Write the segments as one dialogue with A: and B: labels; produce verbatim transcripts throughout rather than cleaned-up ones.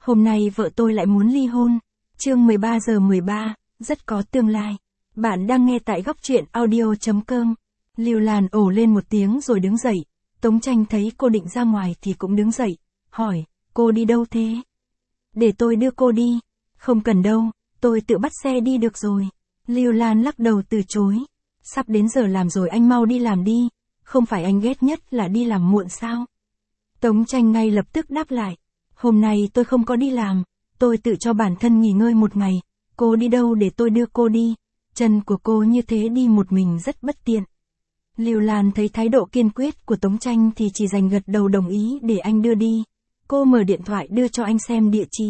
A: Hôm nay vợ tôi lại muốn ly hôn. Chương mười ba giờ mười ba, rất có tương lai. Bạn đang nghe tại góc truyện audio.com. Lưu Lan ồ lên một tiếng rồi đứng dậy. Tống Tranh thấy cô định ra ngoài thì cũng đứng dậy, hỏi, cô đi đâu thế? Để tôi đưa cô đi. Không cần đâu, tôi tự bắt xe đi được rồi. Lưu Lan lắc đầu từ chối. Sắp đến giờ làm rồi, anh mau đi làm đi. Không phải anh ghét nhất là đi làm muộn sao? Tống Tranh ngay lập tức đáp lại. Hôm nay tôi không có đi làm, tôi tự cho bản thân nghỉ ngơi một ngày. Cô đi đâu để tôi đưa cô đi? Chân của cô như thế đi một mình rất bất tiện. Lưu Lan thấy thái độ kiên quyết của Tống Tranh thì chỉ đành gật đầu đồng ý để anh đưa đi. Cô mở điện thoại đưa cho anh xem địa chỉ.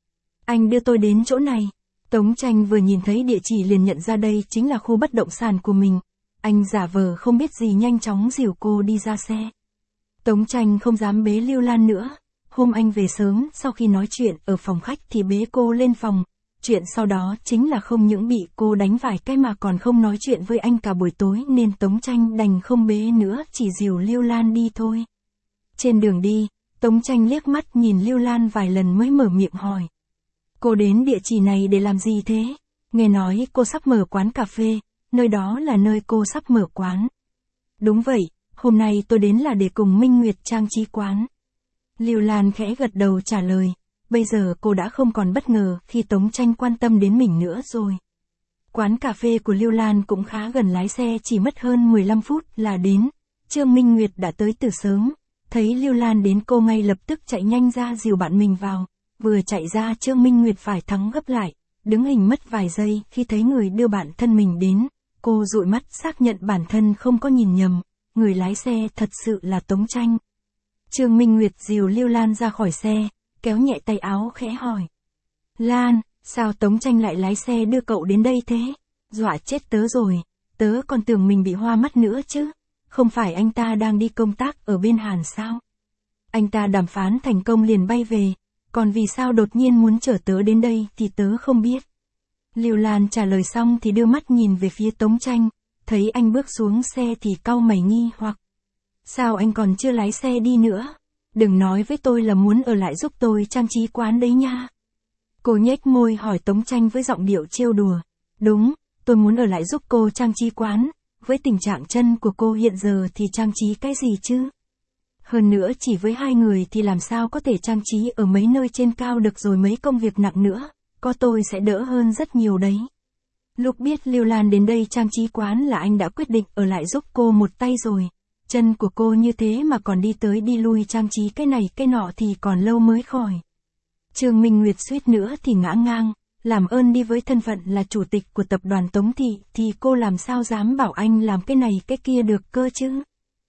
A: Anh đưa tôi đến chỗ này. Tống Tranh vừa nhìn thấy địa chỉ liền nhận ra đây chính là khu bất động sản của mình. Anh giả vờ không biết gì nhanh chóng dìu cô đi ra xe. Tống Tranh không dám bế Lưu Lan nữa. Hôm anh về sớm, sau khi nói chuyện ở phòng khách thì bế cô lên phòng. Chuyện sau đó chính là không những bị cô đánh vài cái mà còn không nói chuyện với anh cả buổi tối, nên Tống Tranh đành không bế nữa, chỉ dìu Lưu Lan đi thôi. Trên đường đi, Tống Tranh liếc mắt nhìn Lưu Lan vài lần mới mở miệng hỏi. Cô đến địa chỉ này để làm gì thế? Nghe nói cô sắp mở quán cà phê, nơi đó là nơi cô sắp mở quán. Đúng vậy, hôm nay tôi đến là để cùng Minh Nguyệt trang trí quán. Lưu Lan khẽ gật đầu trả lời. Bây giờ cô đã không còn bất ngờ khi Tống Tranh quan tâm đến mình nữa rồi. Quán cà phê của Lưu Lan cũng khá gần, lái xe chỉ mất hơn mười lăm phút là đến. Trương Minh Nguyệt đã tới từ sớm. Thấy Lưu Lan đến cô ngay lập tức chạy nhanh ra dìu bạn mình vào. Vừa chạy ra Trương Minh Nguyệt phải thắng gấp lại. Đứng hình mất vài giây khi thấy người đưa bạn thân mình đến. Cô dụi mắt xác nhận bản thân không có nhìn nhầm. Người lái xe thật sự là Tống Tranh. Trương Minh Nguyệt dìu Lưu Lan ra khỏi xe, kéo nhẹ tay áo khẽ hỏi. Lan, sao Tống Tranh lại lái xe đưa cậu đến đây thế? Dọa chết tớ rồi, tớ còn tưởng mình bị hoa mắt nữa chứ. Không phải anh ta đang đi công tác ở bên Hàn sao? Anh ta đàm phán thành công liền bay về, còn vì sao đột nhiên muốn chở tớ đến đây thì tớ không biết. Lưu Lan trả lời xong thì đưa mắt nhìn về phía Tống Tranh, thấy anh bước xuống xe thì cau mày nghi hoặc. Sao anh còn chưa lái xe đi nữa? Đừng nói với tôi là muốn ở lại giúp tôi trang trí quán đấy nha. Cô nhếch môi hỏi Tống Tranh với giọng điệu trêu đùa. Đúng, tôi muốn ở lại giúp cô trang trí quán. Với tình trạng chân của cô hiện giờ thì trang trí cái gì chứ? Hơn nữa chỉ với hai người thì làm sao có thể trang trí ở mấy nơi trên cao được, rồi mấy công việc nặng nữa. Có tôi sẽ đỡ hơn rất nhiều đấy. Lúc biết Lưu Lan đến đây trang trí quán là anh đã quyết định ở lại giúp cô một tay rồi. Chân của cô như thế mà còn đi tới đi lui trang trí cái này cái nọ thì còn lâu mới khỏi. Trương Minh Nguyệt suýt nữa thì ngã ngang, làm ơn đi, với thân phận là chủ tịch của tập đoàn Tống Thị thì cô làm sao dám bảo anh làm cái này cái kia được cơ chứ.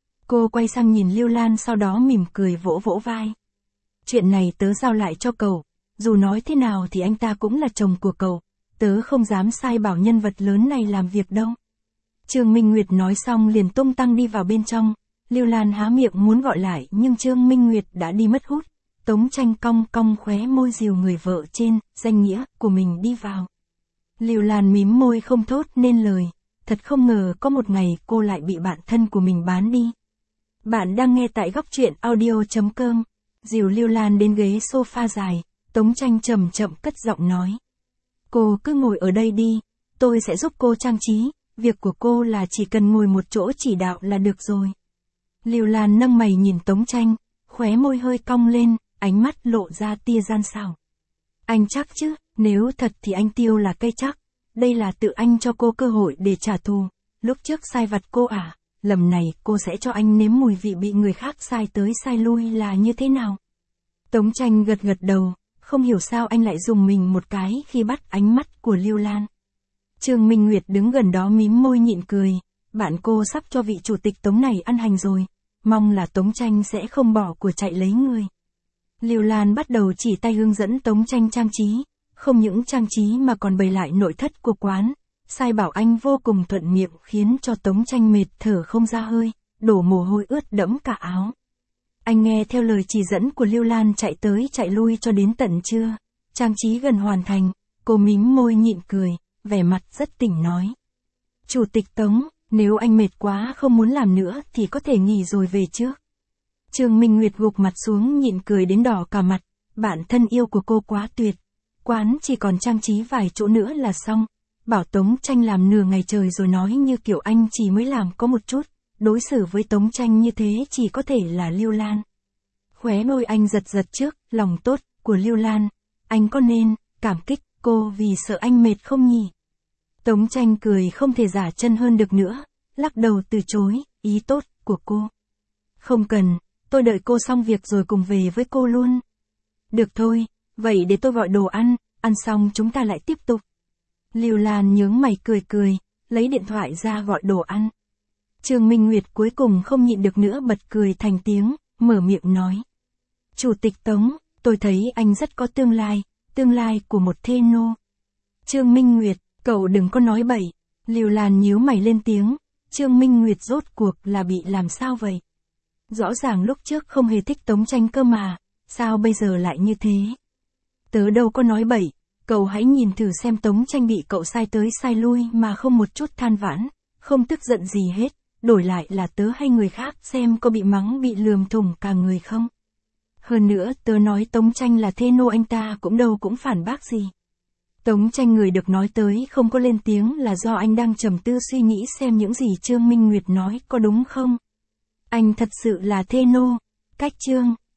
A: Cô quay sang nhìn Lưu Lan sau đó mỉm cười vỗ vỗ vai. Chuyện này tớ giao lại cho cậu, dù nói thế nào thì anh ta cũng là chồng của cậu, tớ không dám sai bảo nhân vật lớn này làm việc đâu. Trương Minh Nguyệt nói xong liền tung tăng đi vào bên trong. Lưu Lan há miệng muốn gọi lại nhưng Trương Minh Nguyệt đã đi mất hút. Tống Tranh cong cong khóe môi dìu người vợ trên danh nghĩa của mình đi vào. Lưu Lan mím môi không thốt nên lời. Thật không ngờ có một ngày cô lại bị bạn thân của mình bán đi. Bạn đang nghe tại góc truyện audio.com. Dìu Lưu Lan đến ghế sofa dài, Tống Tranh chậm chậm cất giọng nói. Cô cứ ngồi ở đây đi, tôi sẽ giúp cô trang trí. Việc của cô là chỉ cần ngồi một chỗ chỉ đạo là được rồi. Lưu Lan nâng mày nhìn Tống Tranh, khóe môi hơi cong lên, ánh mắt lộ ra tia gian xảo. Anh chắc chứ? Nếu thật thì anh Tiêu là cây chắc. Đây là tự anh cho cô cơ hội để trả thù. Lúc trước sai vặt cô à? Lần này cô sẽ cho anh nếm mùi vị bị người khác sai tới sai lui là như thế nào? Tống Tranh gật gật đầu, không hiểu sao anh lại dùng mình một cái khi bắt ánh mắt của Lưu Lan. Trương Minh Nguyệt đứng gần đó mím môi nhịn cười. Bạn cô sắp cho vị chủ tịch Tống này ăn hành rồi. Mong là Tống Tranh sẽ không bỏ của chạy lấy người. Lưu Lan bắt đầu chỉ tay hướng dẫn Tống Tranh trang trí. Không những trang trí mà còn bày lại nội thất của quán. Sai bảo anh vô cùng thuận miệng khiến cho Tống Tranh mệt thở không ra hơi, đổ mồ hôi ướt đẫm cả áo. Anh nghe theo lời chỉ dẫn của Lưu Lan chạy tới chạy lui cho đến tận trưa. Trang trí gần hoàn thành, cô mím môi nhịn cười, vẻ mặt rất tỉnh nói. Chủ tịch Tống, nếu anh mệt quá không muốn làm nữa thì có thể nghỉ rồi về trước. Trương Minh Nguyệt gục mặt xuống nhịn cười đến đỏ cả mặt, bạn thân yêu của cô quá tuyệt. Quán chỉ còn trang trí vài chỗ nữa là xong. Bảo Tống Tranh làm nửa ngày trời rồi nói như kiểu anh chỉ mới làm có một chút. Đối xử với Tống Tranh như thế chỉ có thể là Lưu Lan. Khóe môi anh giật giật trước, lòng tốt của Lưu Lan. Anh có nên cảm kích cô vì sợ anh mệt không nhỉ? Tống Tranh cười không thể giả chân hơn được nữa, lắc đầu từ chối ý tốt của cô. Không cần, tôi đợi cô xong việc rồi cùng về với cô luôn. Được thôi, vậy để tôi gọi đồ ăn, ăn xong chúng ta lại tiếp tục. Lưu Lan nhướng mày cười cười, lấy điện thoại ra gọi đồ ăn. Trương Minh Nguyệt cuối cùng không nhịn được nữa bật cười thành tiếng, mở miệng nói. Chủ tịch Tống, tôi thấy anh rất có tương lai, tương lai của một thê nô. Trương Minh Nguyệt, cậu đừng có nói bậy. Lưu Lan nhíu mày lên tiếng, Trương Minh Nguyệt rốt cuộc là bị làm sao vậy? Rõ ràng lúc trước không hề thích Tống Tranh cơ mà, sao bây giờ lại như thế? Tớ đâu có nói bậy, cậu hãy nhìn thử xem Tống Tranh bị cậu sai tới sai lui mà không một chút than vãn, không tức giận gì hết, đổi lại là tớ hay người khác xem có bị mắng bị lườm thủng cả người không? Hơn nữa tớ nói Tống Tranh là thê nô anh ta cũng đâu cũng phản bác gì. Tống Tranh người được nói tới không có lên tiếng là do anh đang trầm tư suy nghĩ xem những gì Trương Minh Nguyệt nói có đúng không? Anh thật sự là thê nô, cách Trương